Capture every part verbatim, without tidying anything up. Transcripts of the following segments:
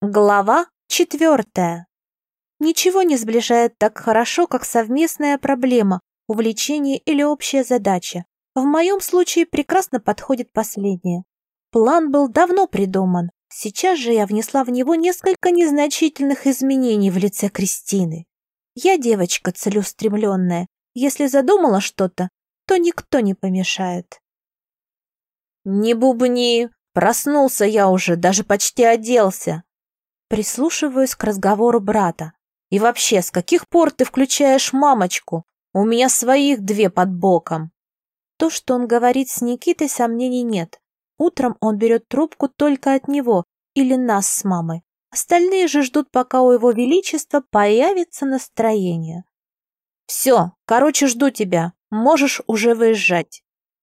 Глава четвертая. Ничего не сближает так хорошо, как совместная проблема, увлечение или общая задача. В моем случае прекрасно подходит последнее. План был давно придуман. Сейчас же я внесла в него несколько незначительных изменений в лице Кристины. Я девочка целеустремленная. Если задумала что-то, то никто не помешает. «Не бубни! Проснулся я уже, даже почти оделся!» Прислушиваюсь к разговору брата. «И вообще, с каких пор ты включаешь мамочку? У меня своих две под боком». То, что он говорит с Никитой, сомнений нет. Утром он берет трубку только от него или нас с мамой. Остальные же ждут, пока у его величества появится настроение. «Все, короче, жду тебя. Можешь уже выезжать».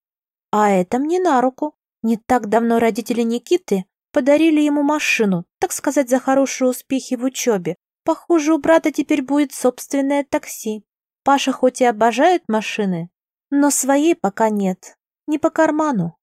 А это мне на руку. Не так давно родители Никиты подарили ему машину, так сказать, за хорошие успехи в учебе. Похоже, у брата теперь будет собственное такси. Паша хоть и обожает машины, но своей пока нет, не по карману.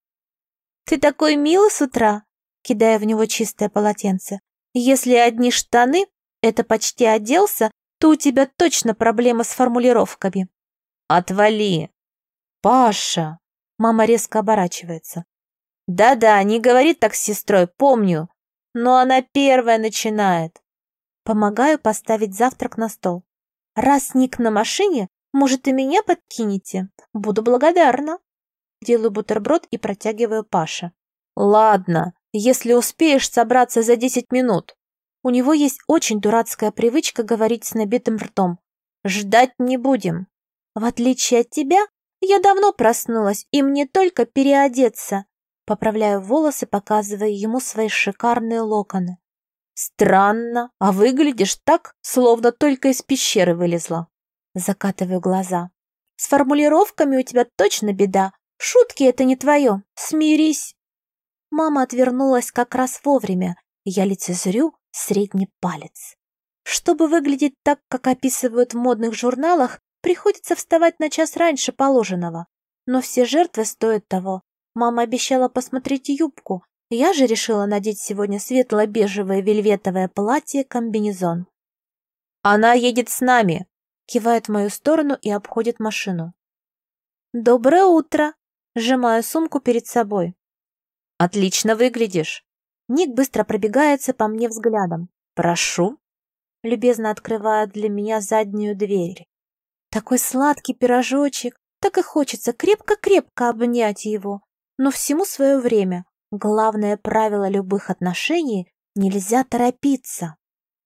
«Ты такой милый с утра», кидая в него чистое полотенце. «Если одни штаны, это почти оделся, то у тебя точно проблемы с формулировками». «Отвали!» «Паша!» Мама резко оборачивается. «Да-да, не говори так с сестрой, помню, но она первая начинает». Помогаю поставить завтрак на стол. «Раз Ник на машине, может, и меня подкинете? Буду благодарна». Делаю бутерброд и протягиваю Паше. «Ладно, если успеешь собраться за десять минут». У него есть очень дурацкая привычка говорить с набитым ртом. «Ждать не будем». «В отличие от тебя, я давно проснулась, и мне только переодеться». Поправляю волосы, показывая ему свои шикарные локоны. «Странно, а выглядишь так, словно только из пещеры вылезла». Закатываю глаза. «С формулировками у тебя точно беда. Шутки — это не твое. Смирись». Мама отвернулась как раз вовремя, и я лицезрю средний палец. Чтобы выглядеть так, как описывают в модных журналах, приходится вставать на час раньше положенного. Но все жертвы стоят того. Мама обещала посмотреть юбку. Я же решила надеть сегодня светло-бежевое вельветовое платье-комбинезон. «Она едет с нами!» Кивает в мою сторону и обходит машину. «Доброе утро!» Сжимаю сумку перед собой. «Отлично выглядишь!» Ник быстро пробегается по мне взглядом. «Прошу!» Любезно открывает для меня заднюю дверь. Такой сладкий пирожочек, так и хочется крепко-крепко обнять его. Но всему свое время. Главное правило любых отношений — нельзя торопиться.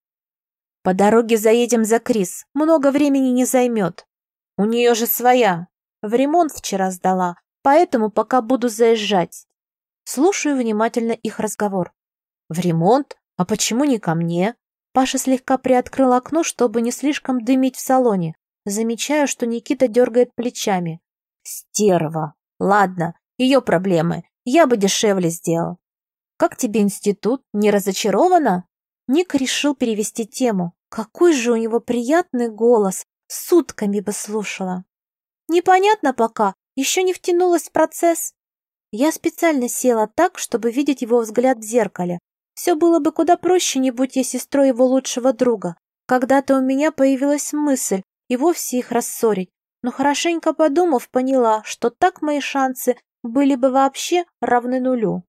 «По дороге заедем за Крис, много времени не займет. У нее же своя. В ремонт вчера сдала, поэтому пока буду заезжать». Слушаю внимательно их разговор. «В ремонт? А почему не ко мне?» Паша слегка приоткрыл окно, чтобы не слишком дымить в салоне. Замечаю, что Никита дергает плечами. «Стерва! Ладно, ее проблемы. Я бы дешевле сделал». «Как тебе институт? Не разочарована?» Ник решил перевести тему. Какой же у него приятный голос. Сутками бы слушала. «Непонятно пока. Еще не втянулась в процесс». Я специально села так, чтобы видеть его взгляд в зеркале. Все было бы куда проще, не будь я сестрой его лучшего друга. Когда-то у меня появилась мысль и вовсе их рассорить, но хорошенько подумав, поняла, что так мои шансы были бы вообще равны нулю.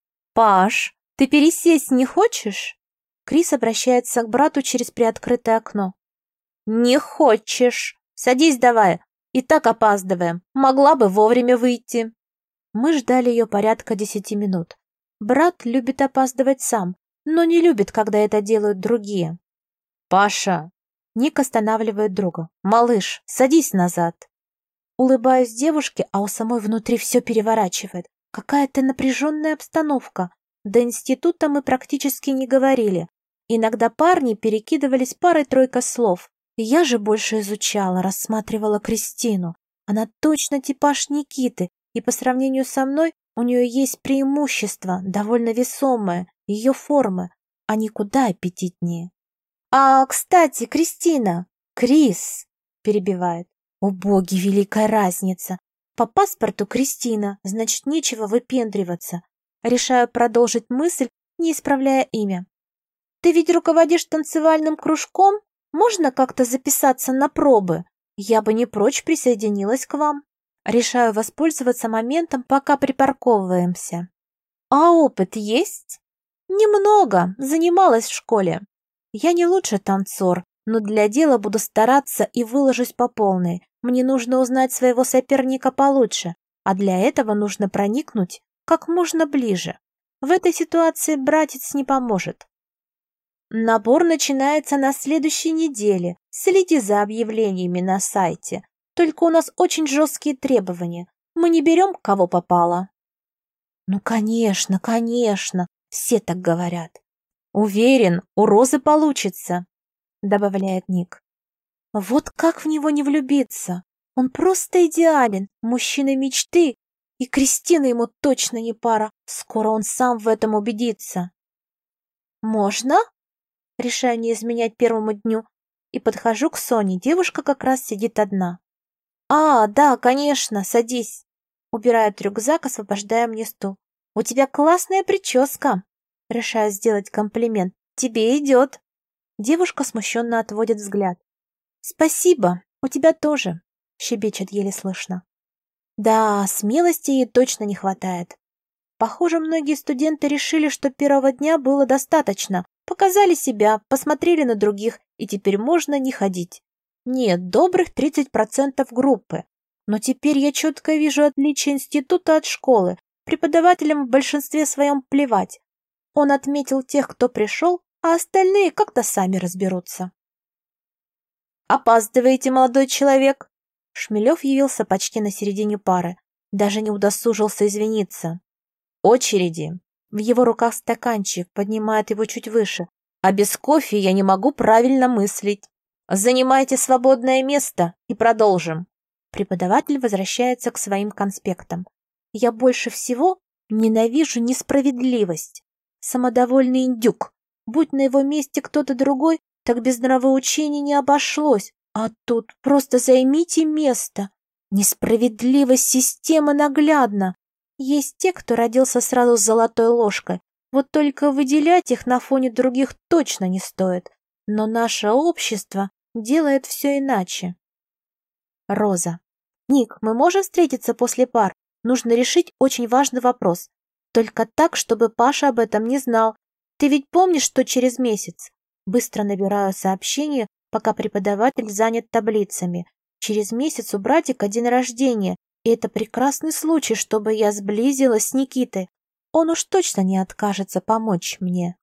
«Паш, ты пересесть не хочешь?» Крис обращается к брату через приоткрытое окно. «Не хочешь. Садись давай. И так опаздываем. Могла бы вовремя выйти». Мы ждали ее порядка десяти минут. Брат любит опаздывать сам, но не любит, когда это делают другие. «Паша!» Ник останавливает друга. «Малыш, садись назад». Улыбаюсь девушке, а у самой внутри все переворачивает. Какая-то напряженная обстановка. До института мы практически не говорили. Иногда парни перекидывались парой-тройкой слов. Я же больше изучала, рассматривала Кристину. Она точно типаж Никиты, и по сравнению со мной у нее есть преимущество, довольно весомое, ее формы, а никуда аппетитнее. «А, кстати, Кристина!» «Крис!» — перебивает. «О боги, великая разница! По паспорту Кристина, значит, нечего выпендриваться». Решаю продолжить мысль, не исправляя имя. Ты ведь руководишь танцевальным кружком? Можно как-то записаться на пробы? Я бы не прочь присоединилась к вам. Решаю воспользоваться моментом, пока припарковываемся. А опыт есть? Немного, занималась в школе. Я не лучший танцор, но для дела буду стараться и выложусь по полной. Мне нужно узнать своего соперника получше, а для этого нужно проникнуть как можно ближе. В этой ситуации братец не поможет. Набор начинается на следующей неделе. Следи за объявлениями на сайте. Только у нас очень жесткие требования. Мы не берем, кого попало. Ну, конечно, конечно, все так говорят. Уверен, у Розы получится, добавляет Ник. Вот как в него не влюбиться? Он просто идеален, мужчина мечты, и Кристина ему точно не пара. Скоро он сам в этом убедится. Можно? Решаю не изменять первому дню и подхожу к Соне. Девушка как раз сидит одна. А, да, конечно, садись. Убирает рюкзак, освобождая мне стул. У тебя классная прическа. Решаю сделать комплимент. Тебе идет. Девушка смущенно отводит взгляд. Спасибо, у тебя тоже, щебечет еле слышно. Да, смелости ей точно не хватает. Похоже, многие студенты решили, что первого дня было достаточно. Показали себя, посмотрели на других, и теперь можно не ходить. Нет, добрых тридцать процентов группы. Но теперь я четко вижу отличие института от школы. Преподавателям в большинстве своем плевать. Он отметил тех, кто пришел, а остальные как-то сами разберутся. «Опаздываете, молодой человек!» Шмелев явился почти на середине пары. Даже не удосужился извиниться. «Очереди!» В его руках стаканчик, поднимает его чуть выше. «А без кофе я не могу правильно мыслить. Занимайте свободное место и продолжим». Преподаватель возвращается к своим конспектам. Я больше всего ненавижу несправедливость. Самодовольный индюк. Будь на его месте кто-то другой, так без нравоучений не обошлось. А тут просто займите место. Несправедливость системы наглядна. Есть те, кто родился сразу с золотой ложкой. Вот только выделять их на фоне других точно не стоит. Но наше общество делает все иначе. Роза. Ник, мы можем встретиться после пар? Нужно решить очень важный вопрос. Только так, чтобы Паша об этом не знал. Ты ведь помнишь, что через месяц? Быстро набираю сообщение, пока преподаватель занят таблицами. Через месяц у братика день рождения, и это прекрасный случай, чтобы я сблизилась с Никитой. Он уж точно не откажется помочь мне.